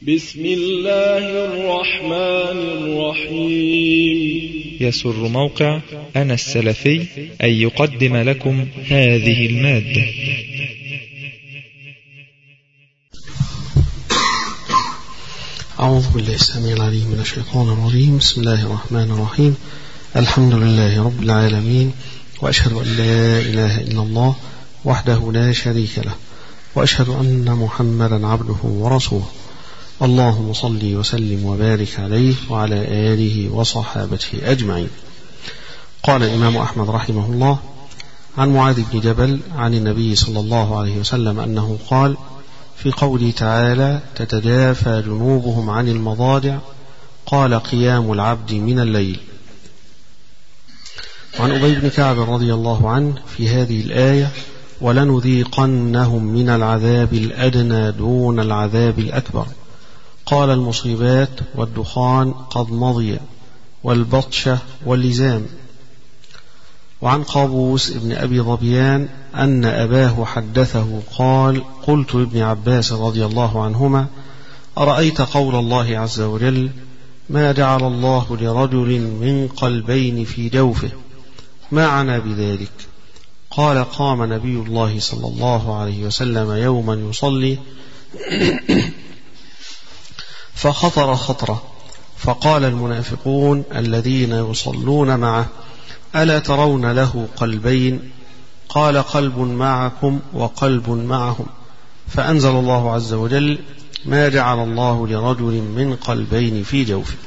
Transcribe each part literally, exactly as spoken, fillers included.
بسم الله الرحمن الرحيم. يسر موقع أنا السلفي أن يقدم لكم هذه المادة. أعوذ بالله السميع العليم من الشيطان الرجيم. بسم الله الرحمن الرحيم. الحمد لله رب العالمين، وأشهد أن لا إله إلا الله وحده لا شريك له، وأشهد أن محمدا عبده ورسوله. اللهم صل وسلم وبارك عليه وعلى آله وصحابته أجمعين. قال الإمام أحمد رحمه الله عن معاذ بن جبل عن النبي صلى الله عليه وسلم أنه قال في قوله تعالى: تتجافى جنوبهم عن المضاجع، قال: قيام العبد من الليل. وعن أبي بن كعب رضي الله عنه في هذه الآية: ولنذيقنهم من العذاب الأدنى دون العذاب الأكبر. قال: المصيبات والدخان قد مضي، والبطشة واللزام. وعن قابوس ابن أبي ظبيان أن أباه حدثه قال: قلت لابن عباس رضي الله عنهما: أرأيت قول الله عز وجل: ما جعل الله لرجل من قلبين في جوفه، ما عنى بذلك؟ قال: قام نبي الله صلى الله عليه وسلم يوما يصلي فخطر خطرة، فقال المنافقون الذين يصلون معه: ألا ترون له قلبين؟ قال: قلب معكم وقلب معهم. فأنزل الله عز وجل: ما جعل الله لرجل من قلبين في جوفه.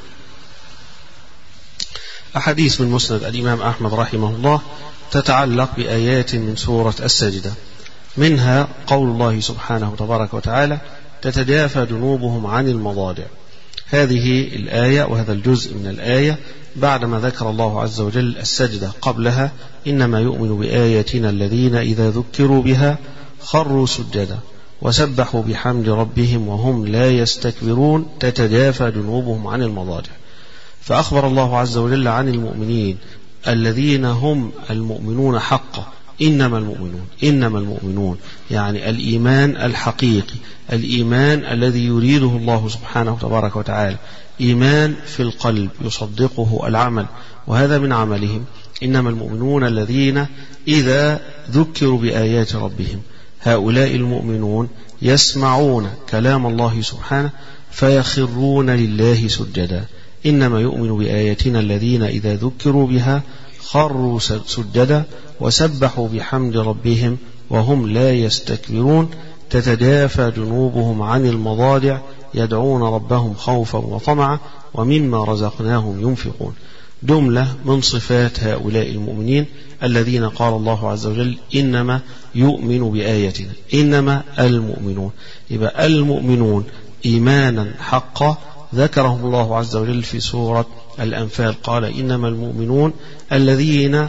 أحاديث من مسند الإمام أحمد رحمه الله تتعلق بآيات من سورة السجدة، منها قول الله سبحانه تبارك وتعالى: تتجافى جنوبهم عن المضاجع. هذه الآية وهذا الجزء من الآية بعدما ذكر الله عز وجل السجدة قبلها: إنما يؤمن بآياتنا الذين إذا ذكروا بها خروا سجدا وسبحوا بحمد ربهم وهم لا يستكبرون تتجافى جنوبهم عن المضاجع. فأخبر الله عز وجل عن المؤمنين الذين هم المؤمنون حقا، إنما المؤمنون إنما المؤمنون يعني الإيمان الحقيقي، الإيمان الذي يريده الله سبحانه تبارك وتعالى، إيمان في القلب يصدقه العمل، وهذا من عملهم. إنما المؤمنون الذين إذا ذكروا بآيات ربهم، هؤلاء المؤمنون يسمعون كلام الله سبحانه فيخرون لله سجدا. إنما يؤمن بآياتنا الذين إذا ذكروا بها خروا سجدا وسبحوا بحمد ربهم وهم لا يستكبرون تتجافى جنوبهم عن المضاجع يدعون ربهم خوفا وطمعا ومما رزقناهم ينفقون. جملة من صفات هؤلاء المؤمنين الذين قال الله عز وجل: إنما يؤمن بآياتنا، إنما المؤمنون. يبقى المؤمنون إيمانا حقا ذكرهم الله عز وجل في سورة الأنفال، قال: إنما المؤمنون الذين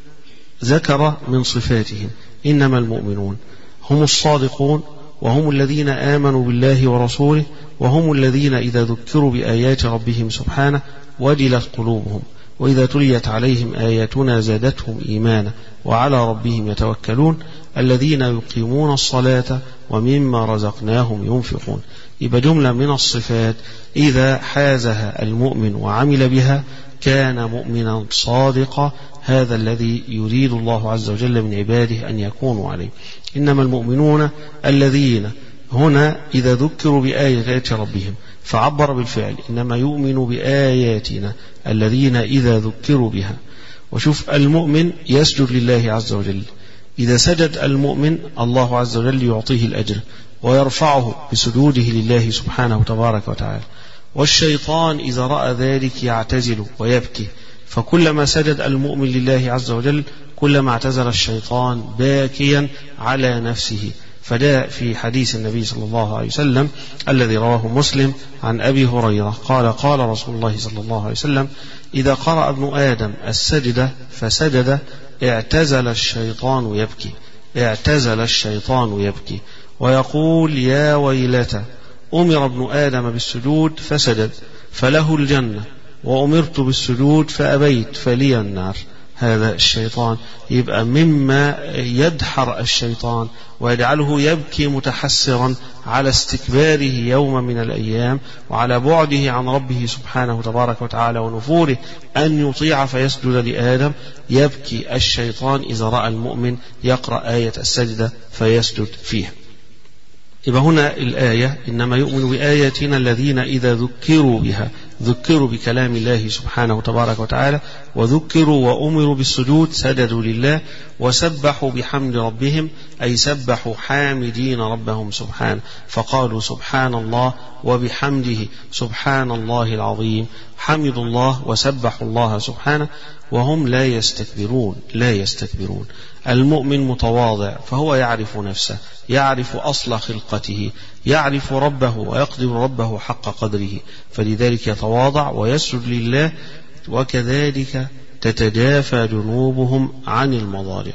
ذكر من صفاتهم. إنما المؤمنون هم الصادقون، وهم الذين آمنوا بالله ورسوله، وهم الذين إذا ذكروا بآيات ربهم سبحانه وجلت قلوبهم، وإذا تليت عليهم آياتنا زادتهم إيمانا وعلى ربهم يتوكلون، الذين يقيمون الصلاة ومما رزقناهم ينفقون. يبقى جملة من الصفات إذا حازها المؤمن وعمل بها كان مؤمنا صادقا، هذا الذي يريد الله عز وجل من عباده أن يكونوا عليه. إنما المؤمنون الذين هنا إذا ذكروا بآيات ربهم، فعبر بالفعل: إنما يؤمن بآياتنا الذين إذا ذكروا بها. وشوف المؤمن يسجد لله عز وجل، إذا سجد المؤمن الله عز وجل يعطيه الأجر ويرفعه بسجوده لله سبحانه تبارك وتعالى. والشيطان إذا رأى ذلك يعتزل ويبكي، فكلما سجد المؤمن لله عز وجل كلما اعتزل الشيطان باكيا على نفسه. فجاء في حديث النبي صلى الله عليه وسلم الذي رواه مسلم عن أبي هريرة قال: قال رسول الله صلى الله عليه وسلم: إذا قرأ ابن آدم السجدة فسجد اعتزل الشيطان يبكي اعتزل الشيطان يبكي ويقول: يا ويلتى، أمر ابن آدم بالسجود فسجد فله الجنة، وأمرت بالسجود فأبيت فلي النار. هذا الشيطان، يبقى مما يدحر الشيطان ويجعله يبكي متحسرا على استكباره يوم من الأيام وعلى بعده عن ربه سبحانه تبارك وتعالى ونفوره أن يطيع فيسجد لآدم. يبكي الشيطان إذا رأى المؤمن يقرأ آية السجدة فيسجد فيها. يبقى هنا الآية إنما يؤمن بآياتنا الذين إذا ذكروا بها، ذكروا بكلام الله سبحانه تبارك وتعالى وذكروا وأمروا بالسجود سجدوا لله وسبحوا بحمد ربهم، أي سبحوا حامدين ربهم سبحانه، فقالوا سبحان الله وبحمده سبحان الله العظيم، حمدوا الله وسبحوا الله سبحانه وهم لا يستكبرون لا يستكبرون. المؤمن متواضع فهو يعرف نفسه، يعرف أصل خلقته، يعرف ربه ويقدر ربه حق قدره، فلذلك يتواضع ويسجد لله. وكذلك تتجافى جنوبهم عن المضاجع،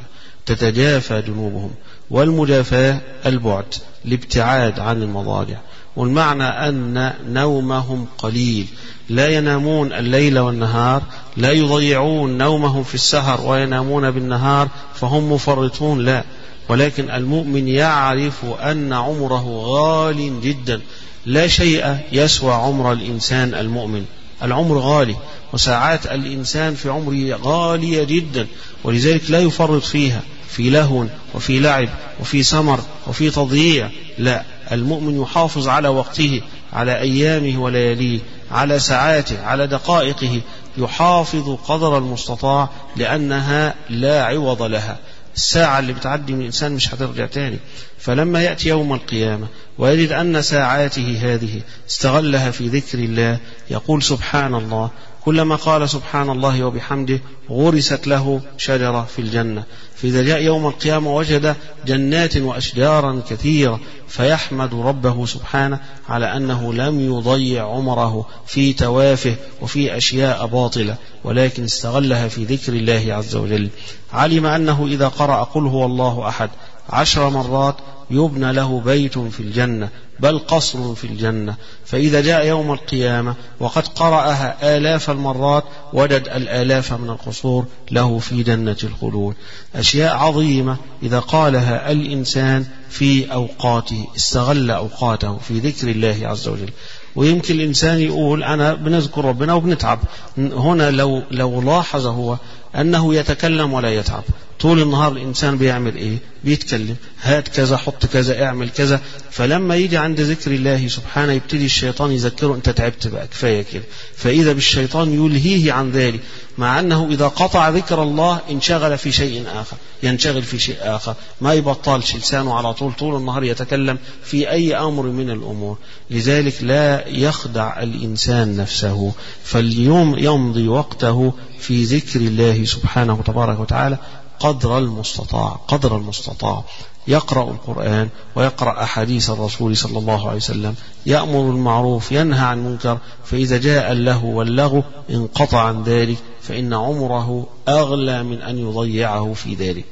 تتجافى جنوبهم، والمجافاة البعد، الابتعاد عن المضاجع، والمعنى أن نومهم قليل، لا ينامون الليل والنهار، لا يضيعون نومهم في السهر وينامون بالنهار فهم مفرطون، لا، ولكن المؤمن يعرف أن عمره غال جدا، لا شيء يسوى عمر الإنسان المؤمن، العمر غالي، وساعات الإنسان في عمره غالية جدا، ولذلك لا يفرط فيها في لهو وفي لعب وفي سمر وفي تضييع، لا، المؤمن يحافظ على وقته، على أيامه ولياليه، على ساعاته، على دقائقه، يحافظ قدر المستطاع، لأنها لا عوض لها. الساعة اللي بتعدي من الإنسان مش هترجع تاني، فلما يأتي يوم القيامة ويجد أن ساعاته هذه استغلها في ذكر الله يقول سبحان الله، كلما قال سبحان الله وبحمده غرست له شجرة في الجنة، فإذا جاء يوم القيامة وجد جنات وأشجارا كثيرة فيحمد ربه سبحانه على أنه لم يضيع عمره في توافه وفي أشياء باطلة، ولكن استغلها في ذكر الله عز وجل. علم أنه إذا قرأ قل هو الله أحد عشر مرات يبنى له بيت في الجنة، بل قصر في الجنة، فإذا جاء يوم القيامة وقد قرأها آلاف المرات وجد الآلاف من القصور له في جنة الخلود. أشياء عظيمة إذا قالها الإنسان في أوقاته، استغل أوقاته في ذكر الله عز وجل. ويمكن الإنسان يقول أنا بنذكر ربنا وبنتعب، هنا لو, لو لاحظ هو أنه يتكلم ولا يتعب، طول النهار الإنسان بيعمل إيه؟ بيتكلم، هات كذا، حط كذا، اعمل كذا، فلما يجي عند ذكر الله سبحانه يبتدي الشيطان يذكره أنت تعبت بقى كفاية كده، فإذا بالشيطان يلهيه عن ذلك، مع أنه إذا قطع ذكر الله انشغل في شيء آخر، ينشغل في شيء آخر، ما يبطلش لسانه على طول طول النهار يتكلم في أي أمر من الأمور. لذلك لا يخدع الإنسان نفسه، فاليوم يمضي وقته في ذكر الله سبحانه تبارك وتعالى قدر المستطاع قدر المستطاع يقرأ القرآن ويقرأ أحاديث الرسول صلى الله عليه وسلم، يأمر بالمعروف ينهى عن المنكر، فإذا جاء اللهو واللغو انقطع عن ذلك، فإن عمره أغلى من أن يضيعه في ذلك.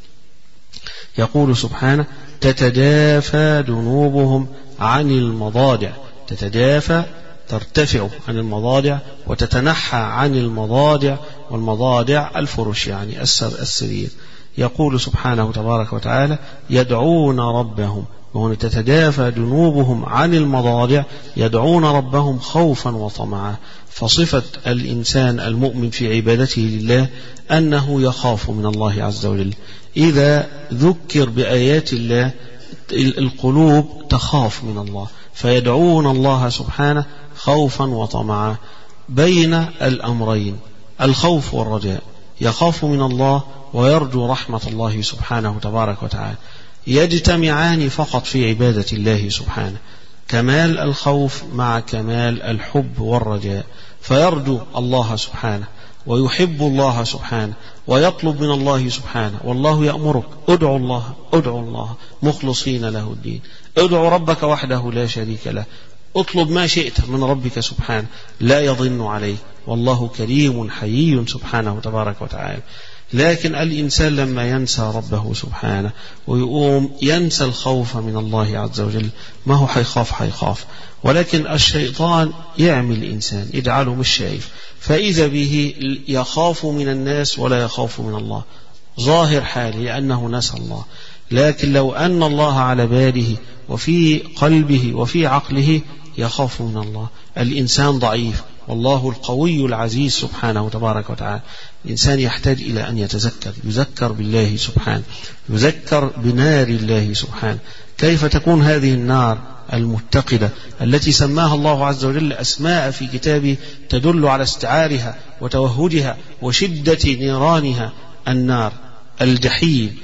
يقول سبحانه تتجافى جنوبهم عن المضاجع، تتجافى ترتفع عن المضاجع وتتنحى عن المضاجع، والمضاجع الفرش يعني السرير. يقول سبحانه تبارك وتعالى يدعون ربهم، وهنا تتجافى جنوبهم عن المضاجع، يدعون ربهم خوفا وطمعا، فصفة الإنسان المؤمن في عبادته لله أنه يخاف من الله عز وجل. إذا ذكر بآيات الله القلوب تخاف من الله، فيدعون الله سبحانه خوفا وطمعا بين الأمرين، الخوف والرجاء، يخاف من الله ويرجو رحمة الله سبحانه تبارك وتعالى، يجتمعان فقط في عبادة الله سبحانه، كمال الخوف مع كمال الحب والرجاء، فيرجو الله سبحانه ويحب الله سبحانه ويطلب من الله سبحانه، والله يأمرك ادعوا الله ادعوا الله مخلصين له الدين، ادعوا ربك وحده لا شريك له، اطلب ما شئت من ربك سبحانه لا يضن عليه، والله كريم حيي سبحانه تبارك وتعالى. لكن الإنسان لما ينسى ربه سبحانه ويقوم ينسى الخوف من الله عز وجل، ما هو حيخاف حيخاف، ولكن الشيطان يعمل الإنسان يجعله مش شايف، فإذا به يخاف من الناس ولا يخاف من الله، ظاهر حاله لأنه نسى الله. لكن لو أن الله على باله وفي قلبه وفي عقله يخاف من الله. الإنسان ضعيف والله القوي العزيز سبحانه تبارك وتعالى. الإنسان يحتاج إلى أن يتذكر، يذكر بالله سبحانه، يذكر بنار الله سبحانه. كيف تكون هذه النار المتقدة التي سماها الله عز وجل أسماء في كتابه تدل على استعارها وتوهجها وشدة نيرانها؟ النار الجحيم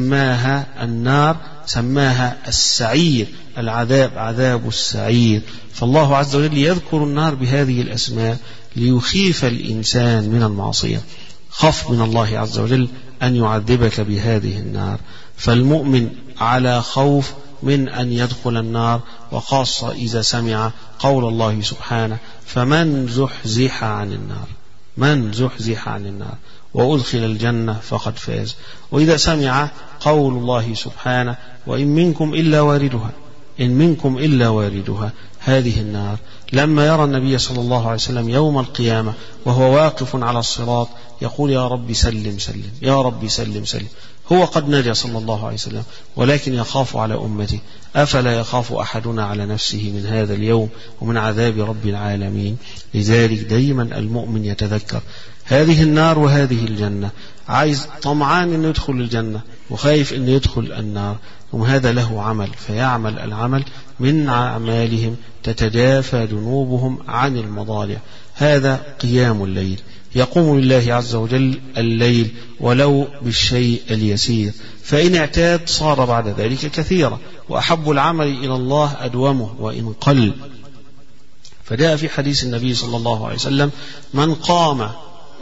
سماها النار، سماها السعير، العذاب عذاب السعير. فالله عز وجل يذكر النار بهذه الأسماء ليخيف الإنسان من المعصية. خف من الله عز وجل أن يعذبك بهذه النار. فالمؤمن على خوف من أن يدخل النار، وخاصة إذا سمع قول الله سبحانه: فمن زحزح عن النار، من زحزح عن النار وأدخل الجنة فقد فاز. وإذا سمع قول الله سبحانه: وإن منكم إلا واردها، إن منكم إلا واردها، هذه النار. لما يرى النبي صلى الله عليه وسلم يوم القيامة وهو واقف على الصراط يقول: يا رب سلم سلم، يا رب سلم سلم. هو قد نجا صلى الله عليه وسلم، ولكن يخاف على أمته. أفلا يخاف أحدنا على نفسه من هذا اليوم ومن عذاب رب العالمين؟ لذلك دايما المؤمن يتذكر هذه النار وهذه الجنة، عايز طمعان أن يدخل الجنة وخايف أن يدخل النار، وهذا له عمل، فيعمل العمل من أعمالهم تتجافى جنوبهم عن المضاجع. هذا قيام الليل، يقوم لله عز وجل الليل ولو بالشيء اليسير، فإن اعتاد صار بعد ذلك كثيرا، وأحب العمل إلى الله أدومه وإن قل. فجاء في حديث النبي صلى الله عليه وسلم: من قام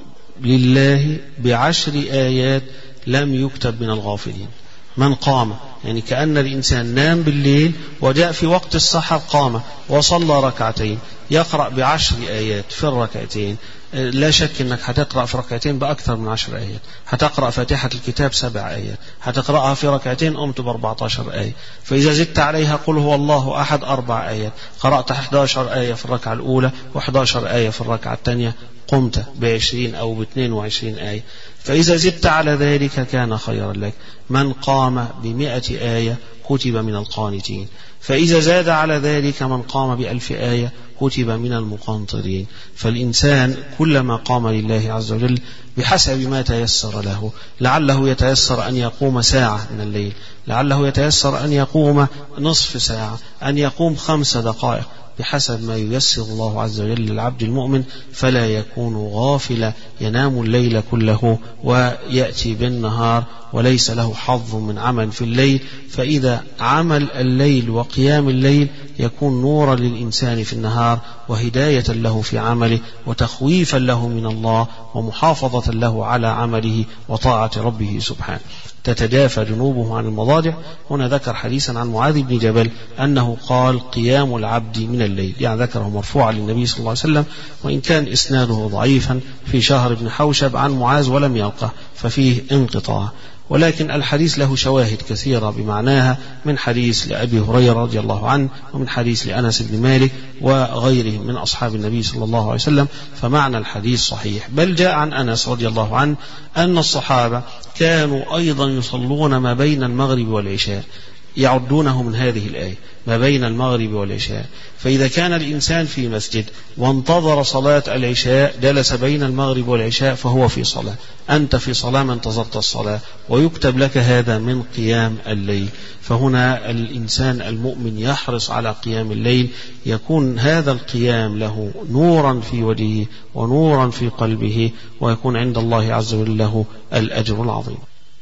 لله بعشر آيات لم يكتب من الغافلين. من قام يعني كأن الإنسان نام بالليل وجاء في وقت السحر قام وصلى ركعتين، يقرأ بعشر آيات في الركعتين. لا شك أنك هتقرأ في ركعتين بأكثر من عشر آيات، هتقرأ فاتحة الكتاب سبع آيات، هتقرأها في ركعتين قمت بأربعة عشر آية، فإذا زدت عليها قل هو الله أحد أربع آيات، قرأت أحد عشر آية في الركعة الأولى وأحد عشر آية في الركعة الثانية، قمت بعشرين أو باثنين وعشرين آية. فإذا زدت على ذلك كان خيرا لك. من قام بمئة آية كتب من القانتين، فإذا زاد على ذلك من قام بألف آية كتب من المقنطرين. فالإنسان كلما قام لله عز وجل بحسب ما تيسر له، لعله يتيسر أن يقوم ساعة من الليل، لعله يتيسر أن يقوم نصف ساعة، أن يقوم خمس دقائق، بحسب ما ييسر الله عز وجل للعبد المؤمن، فلا يكون غافلا ينام الليل كله ويأتي بالنهار وليس له حظ من عمل في الليل. فإذا عمل الليل وقيام الليل يكون نورا للإنسان في النهار، وهداية له في عمله، وتخويفا له من الله، ومحافظة له على عمله وطاعة ربه سبحانه. تتجافى جنوبه عن المضاجع. هنا ذكر حديثا عن معاذ بن جبل أنه قال: قيام العبد من الليل، يعني ذكره مرفوعا للنبي صلى الله عليه وسلم، وإن كان إسناده ضعيفا في شهر بن حوشب عن معاذ ولم يلقه ففيه انقطاع، ولكن الحديث له شواهد كثيرة بمعناها، من حديث لأبي هريرة رضي الله عنه، ومن حديث لأنس بن مالك وغيرهم من أصحاب النبي صلى الله عليه وسلم، فمعنى الحديث صحيح. بل جاء عن أنس رضي الله عنه أن الصحابة كانوا أيضا يصلون ما بين المغرب والعشاء، يعدونه من هذه الآية ما بين المغرب والعشاء. فإذا كان الإنسان في مسجد وانتظر صلاة العشاء جلس بين المغرب والعشاء فهو في صلاة، أنت في صلاة ما انتظرت الصلاة، ويكتب لك هذا من قيام الليل. فهنا الإنسان المؤمن يحرص على قيام الليل، يكون هذا القيام له نورا في وجهه ونورا في قلبه، ويكون عند الله عز وجل له الأجر العظيم.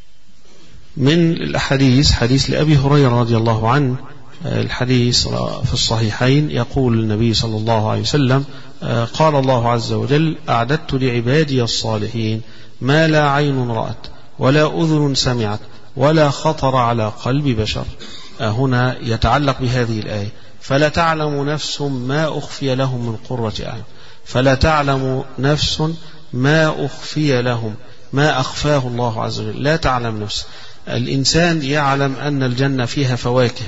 من الأحاديث حديث لأبي هريرة رضي الله عنه، الحديث في الصحيحين، يقول النبي صلى الله عليه وسلم: قال الله عز وجل: أعددت لعبادي الصالحين ما لا عين رأت ولا أذن سمعت ولا خطر على قلب بشر. هنا يتعلق بهذه الآية: فلا تعلم نفس ما أخفي لهم من قرة أعين، فلا تعلم نفس ما أخفي لهم ما أخفاه الله عز وجل، لا تعلم نفس. الإنسان يعلم أن الجنة فيها فواكه،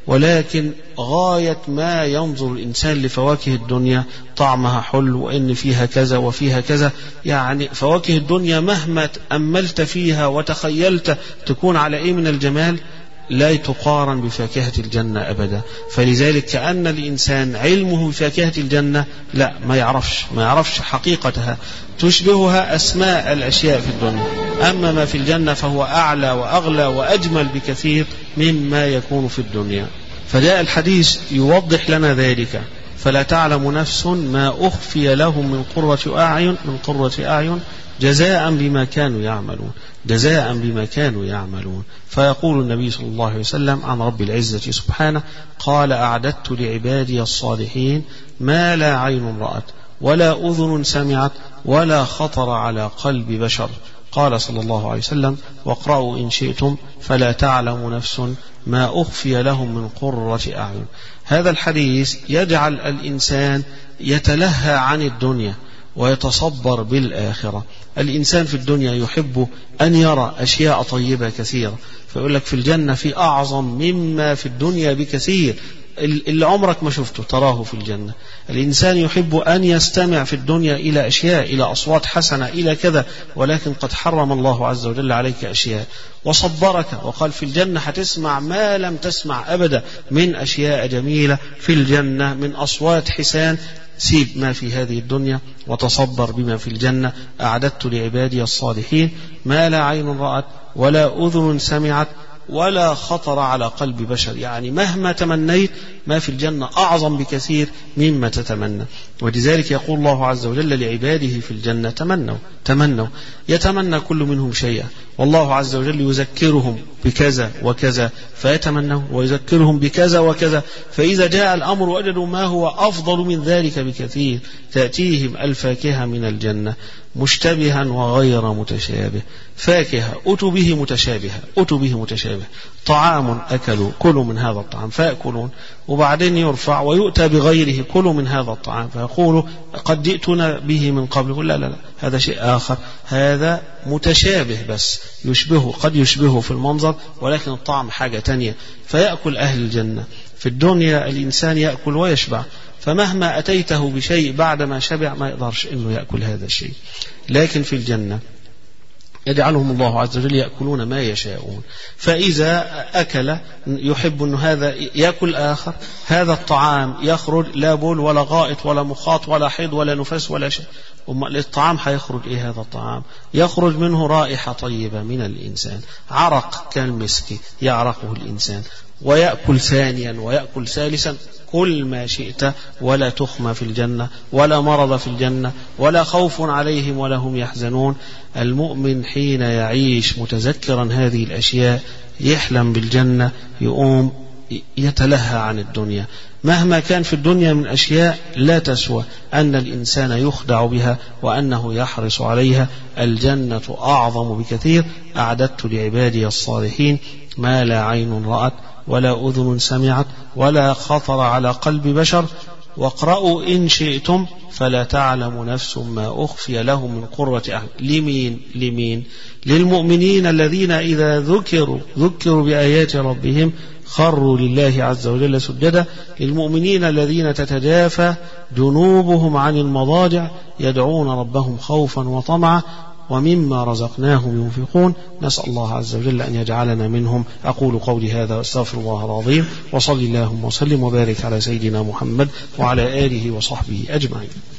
ولكن غاية ما ينظر الإنسان لفواكه الدنيا طعمها حلو وإن فيها كذا وفيها كذا، يعني فواكه الدنيا مهما تأملت فيها وتخيلت تكون على إيه من الجمال لا تقارن بفاكهة الجنة أبدا. فلذلك كأن الإنسان علمه بفاكهة الجنة لا ما يعرفش ما يعرفش حقيقتها، تشبهها أسماء الأشياء في الدنيا، أما ما في الجنة فهو أعلى وأغلى وأجمل بكثير مما يكون في الدنيا. فجاء الحديث يوضح لنا ذلك: فلا تعلم نفس ما أخفي لهم من قرة أعين من قرة أعين جزاء بما كانوا يعملون جزاء بما كانوا يعملون. فيقول النبي صلى الله عليه وسلم عن رب العزة سبحانه: قال: أعددت لعبادي الصالحين ما لا عين رأت ولا أذن سمعت ولا خطر على قلب بشر. قال صلى الله عليه وسلم: واقرأوا إن شئتم فلا تعلم نفس ما أخفي لهم من قرة أعين. هذا الحديث يجعل الإنسان يتلهى عن الدنيا ويتصبر بالآخرة. الإنسان في الدنيا يحب أن يرى أشياء طيبة كثيرة، فيقول لك في الجنة في أعظم مما في الدنيا بكثير، اللي عمرك ما شفته تراه في الجنة. الإنسان يحب أن يستمع في الدنيا إلى أشياء، إلى أصوات حسنة، إلى كذا، ولكن قد حرم الله عز وجل عليك أشياء وصبرك وقال في الجنة هتسمع ما لم تسمع أبدا من أشياء جميلة في الجنة، من أصوات حسان. سيب ما في هذه الدنيا وتصبر بما في الجنة. أعددت لعبادي الصالحين ما لا عين رأت ولا أذن سمعت ولا خطر على قلب بشر، يعني مهما تمنيت ما في الجنة أعظم بكثير مما تتمنى. ولذلك يقول الله عز وجل لعباده في الجنة: تمنوا تمنوا يتمنى كل منهم شيئا، والله عز وجل يذكرهم بكذا وكذا فيتمنوا، ويذكرهم بكذا وكذا، فإذا جاء الأمر وجدوا ما هو أفضل من ذلك بكثير. تأتيهم الفاكهة من الجنة مشتبها وغير متشابه. فاكهة أتوا به متشابهة أتوا به متشابه طعام أكلوا كلوا من هذا الطعام فيأكلون، وبعدين يرفع ويؤتى بغيره كلوا من هذا الطعام فيقولوا قد جئتنا به من قبل. يقول لا لا لا هذا شيء آخر، هذا متشابه بس يشبهه، قد يشبهه في المنظر ولكن الطعم حاجة تانية. فيأكل أهل الجنة. في الدنيا الإنسان يأكل ويشبع، فمهما أتيته بشيء بعدما شبع ما يقدرش إنه يأكل هذا الشيء. لكن في الجنة يجعلهم الله عز وجل يأكلون ما يشاءون، فإذا أكل يحب أن هذا يأكل آخر، هذا الطعام يخرج لا بول ولا غائط ولا مخاط ولا حيض ولا نفس ولا شيء. الطعام هيخرج إيه؟ هذا الطعام يخرج منه رائحة طيبة من الإنسان، عرق كالمسك يعرقه الإنسان، ويأكل ثانيا ويأكل ثالثا كل ما شئت، ولا تخمى في الجنة ولا مرض في الجنة ولا خوف عليهم ولا هم يحزنون. المؤمن حين يعيش متذكرا هذه الأشياء يحلم بالجنة، يقوم يتلهى عن الدنيا. مهما كان في الدنيا من أشياء لا تسوى أن الإنسان يخدع بها وأنه يحرص عليها. الجنة أعظم بكثير. أعددت لعبادي الصالحين ما لا عين رأت ولا أذن سمعت ولا خطر على قلب بشر. واقرأوا إن شئتم فلا تعلم نفس ما أخفي لهم من قرة أعين. لمين؟ لمين؟ للمؤمنين الذين إذا ذكروا ذكروا بآيات ربهم خروا لله عز وجل سجدا. للمؤمنين الذين تتجافى جنوبهم عن المضاجع يدعون ربهم خوفا وطمعا ومما رزقناهم ينفقون. نسأل الله عز وجل أن يجعلنا منهم. أقول قولي هذا واستغفر الله العظيم، وصلي اللهم وسلم وبارك على سيدنا محمد وعلى آله وصحبه أجمعين.